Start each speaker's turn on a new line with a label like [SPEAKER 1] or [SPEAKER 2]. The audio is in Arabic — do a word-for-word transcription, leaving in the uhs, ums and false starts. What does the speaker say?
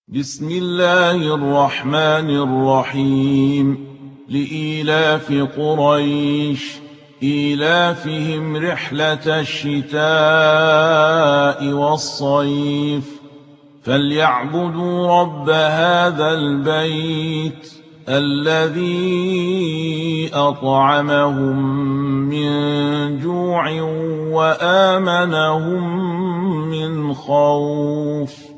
[SPEAKER 1] بسم الله الرحمن الرحيم لإيلاف قريش إيلافهم رحلة الشتاء والصيف فليعبدوا رب هذا البيت الذي أطعمهم من جوع وآمنهم من خوف